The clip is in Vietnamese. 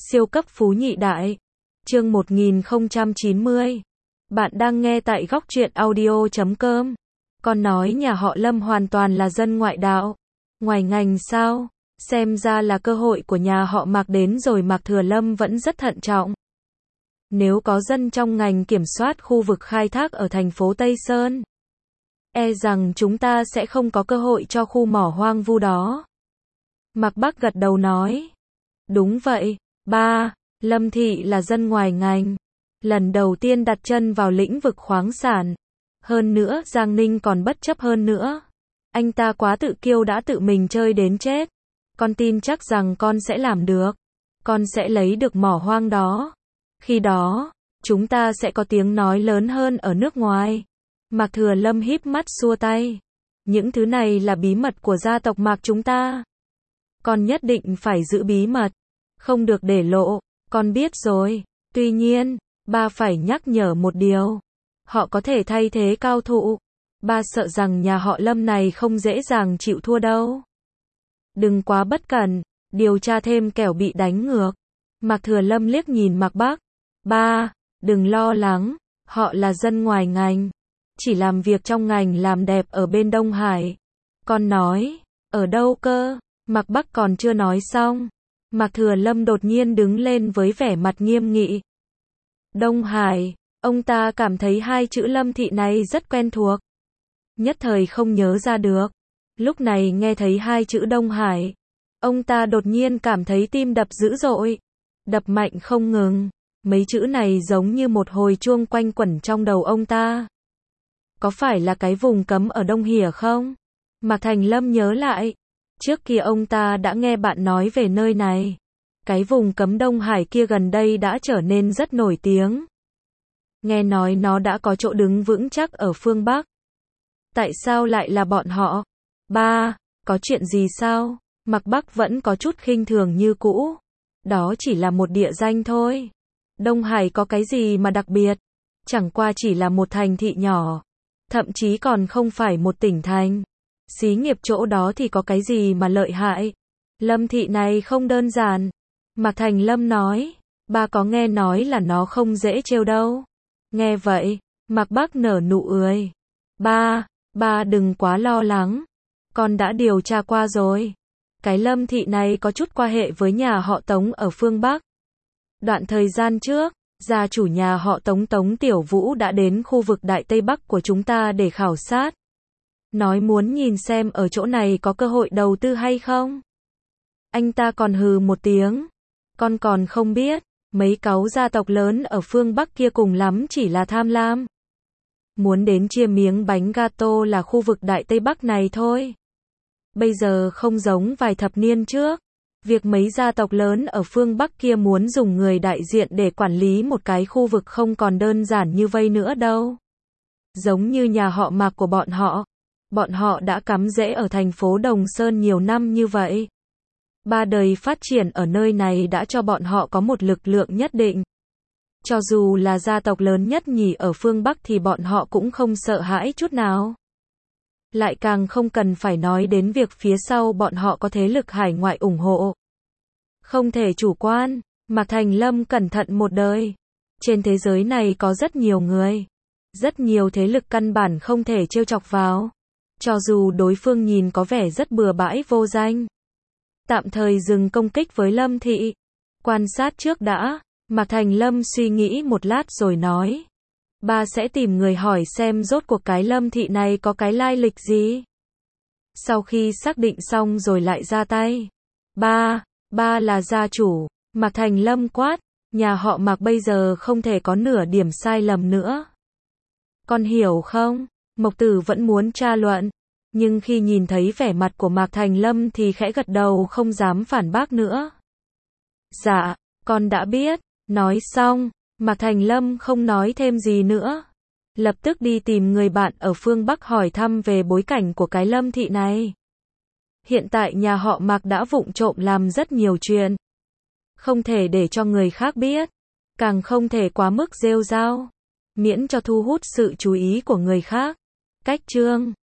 Siêu cấp phú nhị đại. Chương 1090. Bạn đang nghe tại Góc Truyện Audio.com. Con nói nhà họ Lâm hoàn toàn là dân ngoại đạo. Ngoài ngành sao? Xem ra là cơ hội của nhà họ Mạc đến rồi. Mạc Thừa Lâm vẫn rất thận trọng. Nếu có dân trong ngành kiểm soát khu vực khai thác ở thành phố Tây Sơn, e rằng chúng ta sẽ không có cơ hội cho khu mỏ hoang vu đó. Mạc Bắc gật đầu nói. Đúng vậy, ba, Lâm Thị là dân ngoài ngành. Lần đầu tiên đặt chân vào lĩnh vực khoáng sản. Hơn nữa, Giang Ninh còn bất chấp hơn nữa. Anh ta quá tự kiêu đã tự mình chơi đến chết. Con tin chắc rằng con sẽ làm được. Con sẽ lấy được mỏ hoang đó. Khi đó, chúng ta sẽ có tiếng nói lớn hơn ở nước ngoài. Mạc Thừa Lâm híp mắt xua tay. Những thứ này là bí mật của gia tộc Mạc chúng ta. Con nhất định phải giữ bí mật. Không được để lộ. Con biết rồi. Tuy nhiên, ba phải nhắc nhở một điều. Họ có thể thay thế cao thủ. Ba sợ rằng nhà họ Lâm này không dễ dàng chịu thua đâu. Đừng quá bất cẩn. Điều tra thêm kẻo bị đánh ngược. Mạc Thừa Lâm liếc nhìn Mạc Bắc. Ba, đừng lo lắng. Họ là dân ngoài ngành. Chỉ làm việc trong ngành làm đẹp ở bên Đông Hải. Con nói, ở đâu cơ? Mạc Bắc còn chưa nói xong. Mạc Thừa Lâm đột nhiên đứng lên với vẻ mặt nghiêm nghị. Đông Hải, ông ta cảm thấy hai chữ Lâm Thị này rất quen thuộc. Nhất thời không nhớ ra được. Lúc này nghe thấy hai chữ Đông Hải, ông ta đột nhiên cảm thấy tim đập dữ dội. Đập mạnh không ngừng. Mấy chữ này giống như một hồi chuông quanh quẩn trong đầu ông ta. Có phải là cái vùng cấm ở Đông Hỉa không? Mạc Thành Lâm nhớ lại. Trước kia ông ta đã nghe bạn nói về nơi này. Cái vùng cấm Đông Hải kia gần đây đã trở nên rất nổi tiếng. Nghe nói nó đã có chỗ đứng vững chắc ở phương Bắc. Tại sao lại là bọn họ? Ba, có chuyện gì sao? Mạc Bắc vẫn có chút khinh thường như cũ. Đó chỉ là một địa danh thôi. Đông Hải có cái gì mà đặc biệt? Chẳng qua chỉ là một thành thị nhỏ. Thậm chí còn không phải một tỉnh thành. Xí nghiệp chỗ đó thì có cái gì mà lợi hại? Lâm Thị này không đơn giản. Mạc Thành Lâm nói. Ba có nghe nói là nó không dễ trêu đâu. Nghe vậy, Mạc Bắc nở nụ cười. Ba đừng quá lo lắng. Con đã điều tra qua rồi. Cái Lâm Thị này có chút quan hệ với nhà họ Tống ở phương Bắc. Đoạn thời gian trước, gia chủ nhà họ Tống Tống Tiểu Vũ đã đến khu vực Đại Tây Bắc của chúng ta để khảo sát. Nói muốn nhìn xem ở chỗ này có cơ hội đầu tư hay không. Anh ta còn hừ một tiếng. Con còn không biết, mấy cáu gia tộc lớn ở phương Bắc kia cùng lắm chỉ là tham lam. Muốn đến chia miếng bánh gato là khu vực Đại Tây Bắc này thôi. Bây giờ không giống vài thập niên trước. Việc mấy gia tộc lớn ở phương Bắc kia muốn dùng người đại diện để quản lý một cái khu vực không còn đơn giản như vây nữa đâu. Giống như nhà họ Mạc của bọn họ. Bọn họ đã cắm rễ ở thành phố Đồng Sơn nhiều năm như vậy. Ba đời phát triển ở nơi này đã cho bọn họ có một lực lượng nhất định. Cho dù là gia tộc lớn nhất nhì ở phương Bắc thì bọn họ cũng không sợ hãi chút nào. Lại càng không cần phải nói đến việc phía sau bọn họ có thế lực hải ngoại ủng hộ. Không thể chủ quan, Mạc Thành Lâm cẩn thận một đời. Trên thế giới này có rất nhiều người. Rất nhiều thế lực căn bản không thể trêu chọc vào. Cho dù đối phương nhìn có vẻ rất bừa bãi vô danh. Tạm thời dừng công kích với Lâm Thị. Quan sát trước đã. Mạc Thành Lâm suy nghĩ một lát rồi nói. Ba sẽ tìm người hỏi xem rốt cuộc cái Lâm Thị này có cái lai lịch gì. Sau khi xác định xong rồi lại ra tay. Ba là gia chủ. Mạc Thành Lâm quát. Nhà họ Mạc bây giờ không thể có nửa điểm sai lầm nữa. Con hiểu không? Mộc Tử vẫn muốn tra luận. Nhưng khi nhìn thấy vẻ mặt của Mạc Thành Lâm thì khẽ gật đầu không dám phản bác nữa. Dạ, con đã biết. Nói xong, Mạc Thành Lâm không nói thêm gì nữa. Lập tức đi tìm người bạn ở phương Bắc hỏi thăm về bối cảnh của cái Lâm Thị này. Hiện tại nhà họ Mạc đã vụng trộm làm rất nhiều chuyện. Không thể để cho người khác biết. Càng không thể quá mức rêu rao. Miễn cho thu hút sự chú ý của người khác. Cách chương